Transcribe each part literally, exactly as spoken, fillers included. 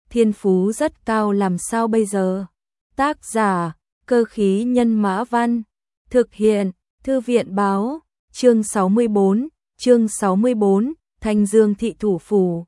thiên phú rất cao làm sao bây giờ? Tác giả, Cơ khí nhân mã văn, thực hiện, Thư viện báo, chương sáu mươi bốn, chương sáu mươi bốn, Thanh Dương thị thủ phủ.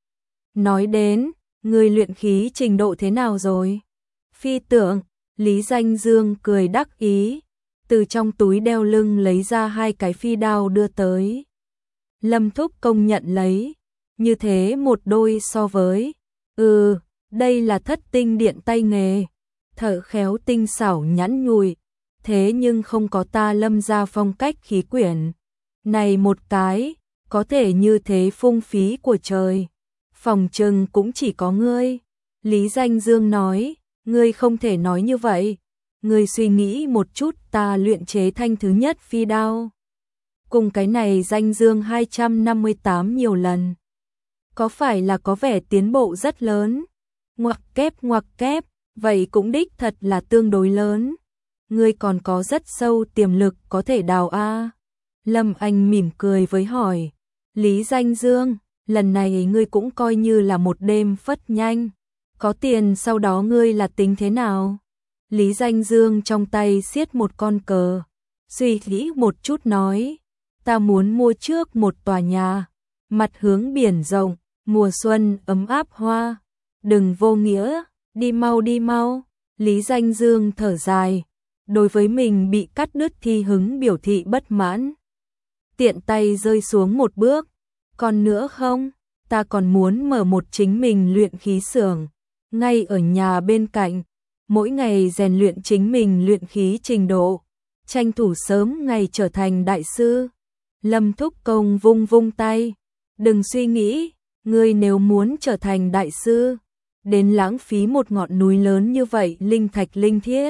Nói đến, người luyện khí trình độ thế nào rồi? Phi tưởng, Lý Danh Dương cười đắc ý, từ trong túi đeo lưng lấy ra hai cái phi đao đưa tới. Lâm Thúc công nhận lấy, như thế một đôi so với, ừ, đây là thất tinh điện tay nghề, thợ khéo tinh xảo nhẵn nhụi, thế nhưng không có ta Lâm gia phong cách khí quyển. Này một cái, có thể như thế phung phí của trời, phòng trừng cũng chỉ có ngươi. Lý Danh Dương nói, ngươi không thể nói như vậy, ngươi suy nghĩ một chút, ta luyện chế thanh thứ nhất phi đao. Cùng cái này Danh Dương hai trăm năm mươi tám nhiều lần. Có phải là có vẻ tiến bộ rất lớn? Ngoặc kép ngoặc kép, vậy cũng đích thật là tương đối lớn. Ngươi còn có rất sâu tiềm lực có thể đào a. Lâm Anh mỉm cười với hỏi, Lý Danh Dương, lần này ngươi cũng coi như là một đêm phất nhanh. Có tiền sau đó ngươi là tính thế nào? Lý Danh Dương trong tay siết một con cờ, suy nghĩ một chút nói, ta muốn mua trước một tòa nhà, mặt hướng biển rộng, mùa xuân ấm áp hoa, đừng vô nghĩa, đi mau đi mau. Lý Danh Dương thở dài, đối với mình bị cắt đứt thi hứng biểu thị bất mãn. Tiện tay rơi xuống một bước, còn nữa không, ta còn muốn mở một chính mình luyện khí xưởng, ngay ở nhà bên cạnh, mỗi ngày rèn luyện chính mình luyện khí trình độ, tranh thủ sớm ngày trở thành đại sư. Lâm Thúc Công vung vung tay, đừng suy nghĩ, ngươi nếu muốn trở thành đại sư, đến lãng phí một ngọn núi lớn như vậy linh thạch linh thiết.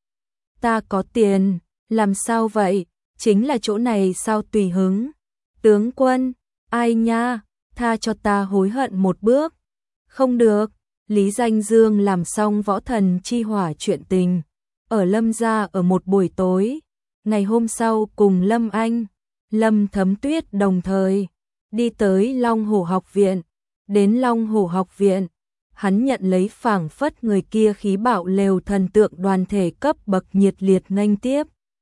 Ta có tiền, làm sao vậy, chính là chỗ này sao tùy hứng. Tướng quân, ai nha, tha cho ta hối hận một bước. Không được, Lý Danh Dương làm xong võ thần chi hỏa chuyện tình, ở Lâm gia ở một buổi tối, ngày hôm sau cùng Lâm Anh, Lâm Thấm Tuyết đồng thời đi tới Long Hổ học viện. Đến Long Hổ học viện, hắn nhận lấy phảng phất người kia khí bạo lều thần tượng đoàn thể cấp bậc nhiệt liệt nghênh tiếp.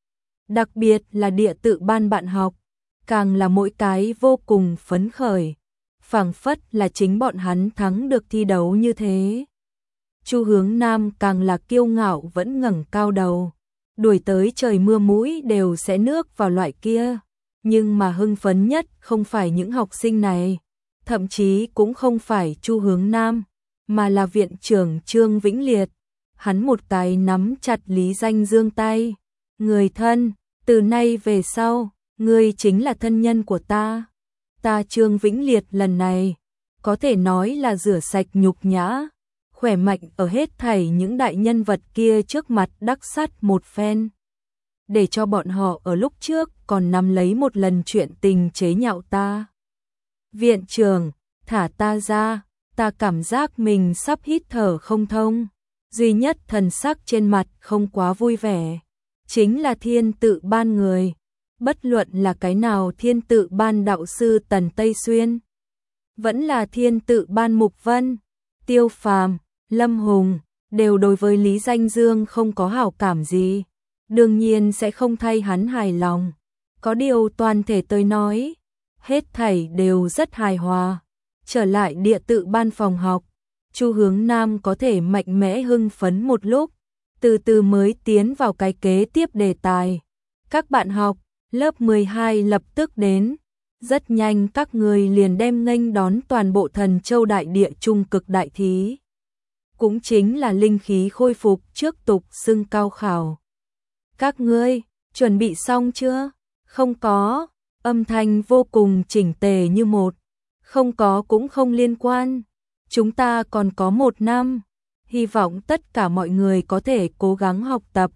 Đặc biệt là địa tự ban bạn học, càng là mỗi cái vô cùng phấn khởi, phảng phất là chính bọn hắn thắng được thi đấu như thế. Chu Hướng Nam càng là kiêu ngạo vẫn ngẩng cao đầu, đuổi tới trời mưa mũi đều sẽ nước vào loại kia, nhưng mà hưng phấn nhất không phải những học sinh này, thậm chí cũng không phải Chu Hướng Nam, mà là viện trưởng Trương Vĩnh Liệt. Hắn một cái nắm chặt Lý Danh Dương tay, người thân, từ nay về sau, ngươi chính là thân nhân của ta. Ta Trương Vĩnh Liệt lần này, có thể nói là rửa sạch nhục nhã, khỏe mạnh ở hết thảy những đại nhân vật kia trước mặt đắc sắt một phen. Để cho bọn họ ở lúc trước còn nắm lấy một lần chuyện tình chế nhạo ta. Viện trưởng, thả ta ra, ta cảm giác mình sắp hít thở không thông. Duy nhất thần sắc trên mặt không quá vui vẻ, chính là thiên tự ban người. Bất luận là cái nào thiên tự ban đạo sư Tần Tây Xuyên, vẫn là thiên tự ban Mục Vân, Tiêu Phàm, Lâm Hùng, đều đối với Lý Danh Dương không có hảo cảm gì, đương nhiên sẽ không thay hắn hài lòng. Có điều toàn thể tôi nói, hết thảy đều rất hài hòa. Trở lại địa tự ban phòng học, Chu Hướng Nam có thể mạnh mẽ hưng phấn một lúc, từ từ mới tiến vào cái kế tiếp đề tài. Các bạn học, lớp mười hai lập tức đến, rất nhanh các người liền đem nghênh đón toàn bộ Thần Châu đại địa trung cực đại thí. Cũng chính là linh khí khôi phục trước tục xưng cao khảo. Các ngươi, chuẩn bị xong chưa? Không có, âm thanh vô cùng chỉnh tề như một. Không có cũng không liên quan, chúng ta còn có một năm, hy vọng tất cả mọi người có thể cố gắng học tập,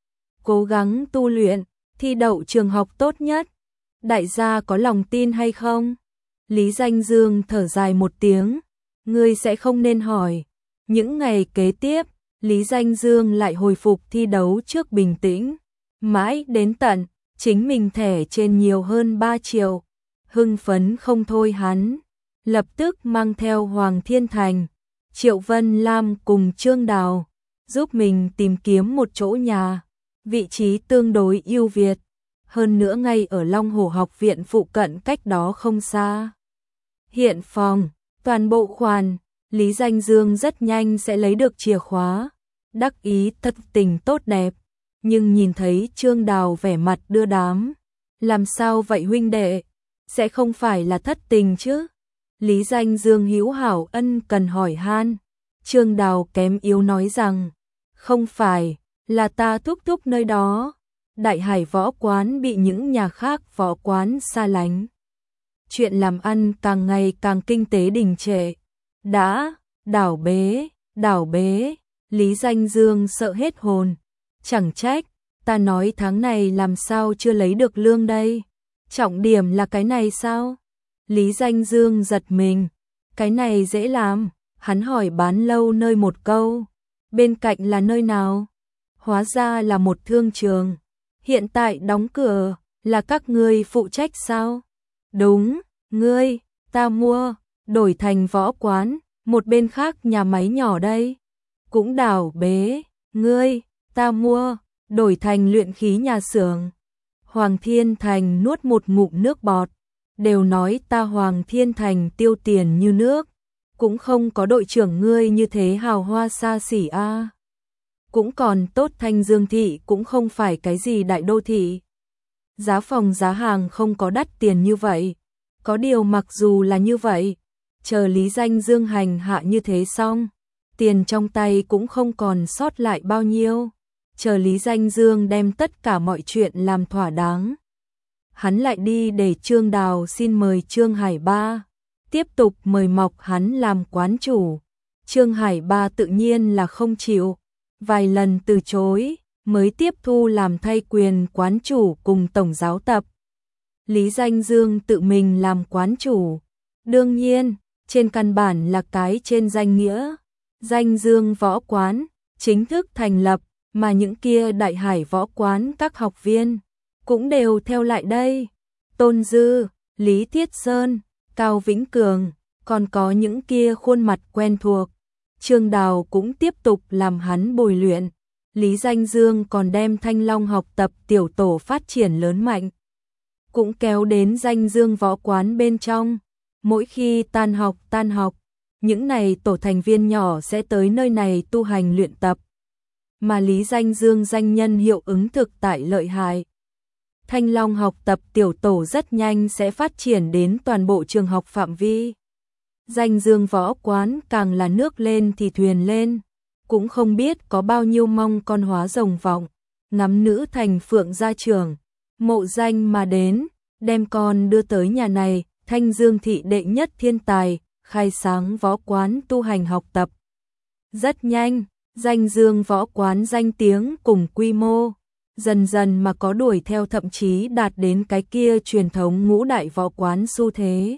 cố gắng tu luyện, thi đậu trường học tốt nhất. Đại gia có lòng tin hay không? Lý Danh Dương thở dài một tiếng, ngươi sẽ không nên hỏi. Những ngày kế tiếp, Lý Danh Dương lại hồi phục thi đấu trước bình tĩnh, mãi đến tận chính mình thẻ trên nhiều hơn ba triệu. Hưng phấn không thôi hắn, lập tức mang theo Hoàng Thiên Thành, Triệu Vân Lam cùng Trương Đào giúp mình tìm kiếm một chỗ nhà, vị trí tương đối ưu việt, hơn nữa ngay ở Long Hồ học viện phụ cận cách đó không xa. Hiện phòng, toàn bộ khoản, Lý Danh Dương rất nhanh sẽ lấy được chìa khóa, đắc ý thật tình tốt đẹp, nhưng nhìn thấy Trương Đào vẻ mặt đưa đám. Làm sao vậy huynh đệ? Sẽ không phải là thất tình chứ? Lý Danh Dương hữu hảo ân cần hỏi han. Trương Đào kém yếu nói rằng, không phải, là ta thúc thúc nơi đó. Đại Hải võ quán bị những nhà khác võ quán xa lánh. Chuyện làm ăn càng ngày càng kinh tế đình trệ. Đã, đảo bế, đảo bế, Lý Danh Dương sợ hết hồn. Chẳng trách, ta nói tháng này làm sao chưa lấy được lương đây? Trọng điểm là cái này sao? Lý Danh Dương giật mình. Cái này dễ làm, hắn hỏi bán lâu nơi một câu. Bên cạnh là nơi nào? Hóa ra là một thương trường. Hiện tại đóng cửa, là các ngươi phụ trách sao? Đúng, ngươi, ta mua, đổi thành võ quán, một bên khác nhà máy nhỏ đây. Cũng đảo bế, ngươi, ta mua, đổi thành luyện khí nhà xưởng. Hoàng Thiên Thành nuốt một ngụm nước bọt, đều nói ta Hoàng Thiên Thành tiêu tiền như nước, cũng không có đội trưởng ngươi như thế hào hoa xa xỉ a. À. Cũng còn tốt Thanh Dương thị cũng không phải cái gì đại đô thị. Giá phòng giá hàng không có đắt tiền như vậy. Có điều mặc dù là như vậy, chờ Lý Danh Dương hành hạ như thế xong, tiền trong tay cũng không còn sót lại bao nhiêu. Chờ Lý Danh Dương đem tất cả mọi chuyện làm thỏa đáng, hắn lại đi để Trương Đào xin mời Trương Hải Ba, tiếp tục mời mọc hắn làm quán chủ. Trương Hải Ba tự nhiên là không chịu, vài lần từ chối, mới tiếp thu làm thay quyền quán chủ cùng tổng giáo tập. Lý Danh Dương tự mình làm quán chủ, đương nhiên, trên căn bản là cái trên danh nghĩa. Danh Dương võ quán, chính thức thành lập, mà những kia Đại Hải võ quán các học viên, cũng đều theo lại đây. Tôn Dư, Lý Thiết Sơn, Cao Vĩnh Cường, còn có những kia khuôn mặt quen thuộc. Trương Đào cũng tiếp tục làm hắn bồi luyện. Lý Danh Dương còn đem Thanh Long học tập tiểu tổ phát triển lớn mạnh, cũng kéo đến Danh Dương võ quán bên trong. Mỗi khi tan học tan học, những này tổ thành viên nhỏ sẽ tới nơi này tu hành luyện tập. Mà Lý Danh Dương danh nhân hiệu ứng thực tại lợi hại. Thanh Long học tập tiểu tổ rất nhanh sẽ phát triển đến toàn bộ trường học phạm vi. Danh Dương võ quán càng là nước lên thì thuyền lên, cũng không biết có bao nhiêu mong con hóa rồng vọng, ngắm nữ thành phượng gia trưởng, mộ danh mà đến, đem con đưa tới nhà này, Thanh Dương thị đệ nhất thiên tài, khai sáng võ quán tu hành học tập. Rất nhanh, Danh Dương võ quán danh tiếng cùng quy mô, dần dần mà có đuổi theo, thậm chí đạt đến cái kia truyền thống ngũ đại võ quán xu thế.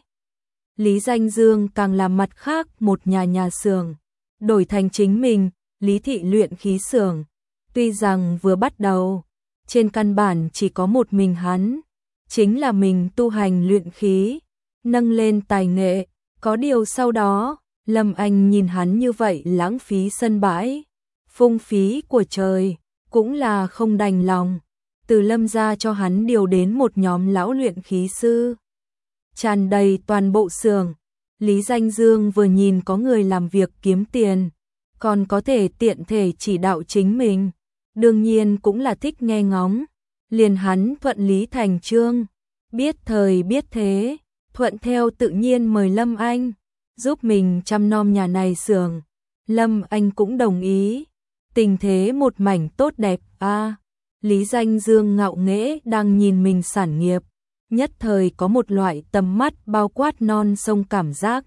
Lý Danh Dương càng làm mặt khác một nhà nhà xưởng, đổi thành chính mình, Lý thị luyện khí xưởng. Tuy rằng vừa bắt đầu, trên căn bản chỉ có một mình hắn, chính là mình tu hành luyện khí, nâng lên tài nghệ, có điều sau đó, Lâm Anh nhìn hắn như vậy lãng phí sân bãi, phung phí của trời, cũng là không đành lòng. Từ Lâm gia cho hắn điều đến một nhóm lão luyện khí sư, tràn đầy toàn bộ xưởng. Lý Danh Dương vừa nhìn có người làm việc kiếm tiền, còn có thể tiện thể chỉ đạo chính mình, đương nhiên cũng là thích nghe ngóng, liền hắn thuận lý thành chương, biết thời biết thế, thuận theo tự nhiên mời Lâm Anh giúp mình chăm nom nhà này xưởng. Lâm Anh cũng đồng ý, tình thế một mảnh tốt đẹp a. À, Lý Danh Dương ngạo nghễ đang nhìn mình sản nghiệp, nhất thời có một loại tầm mắt bao quát non sông cảm giác.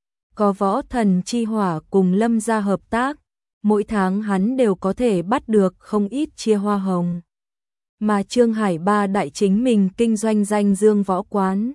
Có võ thần chi hỏa cùng Lâm gia hợp tác, mỗi tháng hắn đều có thể bắt được không ít chia hoa hồng. Mà Trương Hải Ba đại chính mình kinh doanh Danh Dương võ quán,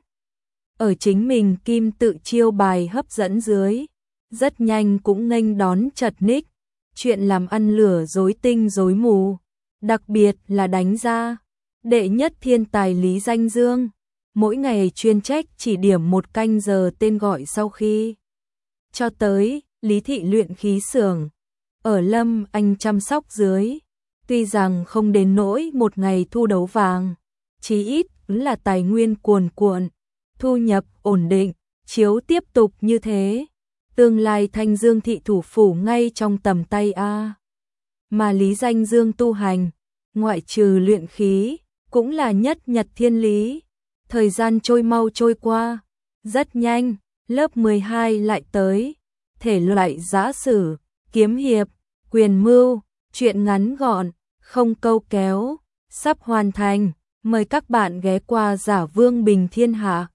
ở chính mình kim tự chiêu bài hấp dẫn dưới, rất nhanh cũng nghênh đón chật ních, chuyện làm ăn lửa rối tinh rối mù, đặc biệt là đánh ra đệ nhất thiên tài Lý Danh Dương, mỗi ngày chuyên trách chỉ điểm một canh giờ tên gọi sau khi cho tới, Lý thị luyện khí xưởng, ở Lâm Anh chăm sóc dưới. Tuy rằng không đến nỗi một ngày thu đấu vàng, chí ít là tài nguyên cuồn cuộn, thu nhập ổn định, chiếu tiếp tục như thế. Tương lai Thanh Dương thị thủ phủ ngay trong tầm tay a. Mà Lý Danh Dương tu hành, ngoại trừ luyện khí, cũng là nhất nhật thiên lý. Thời gian trôi mau trôi qua, rất nhanh, lớp mười hai lại tới. Thể loại giã sử, kiếm hiệp, quyền mưu, truyện ngắn gọn, không câu kéo, sắp hoàn thành. Mời các bạn ghé qua Giả Vương Bình Thiên Hạ.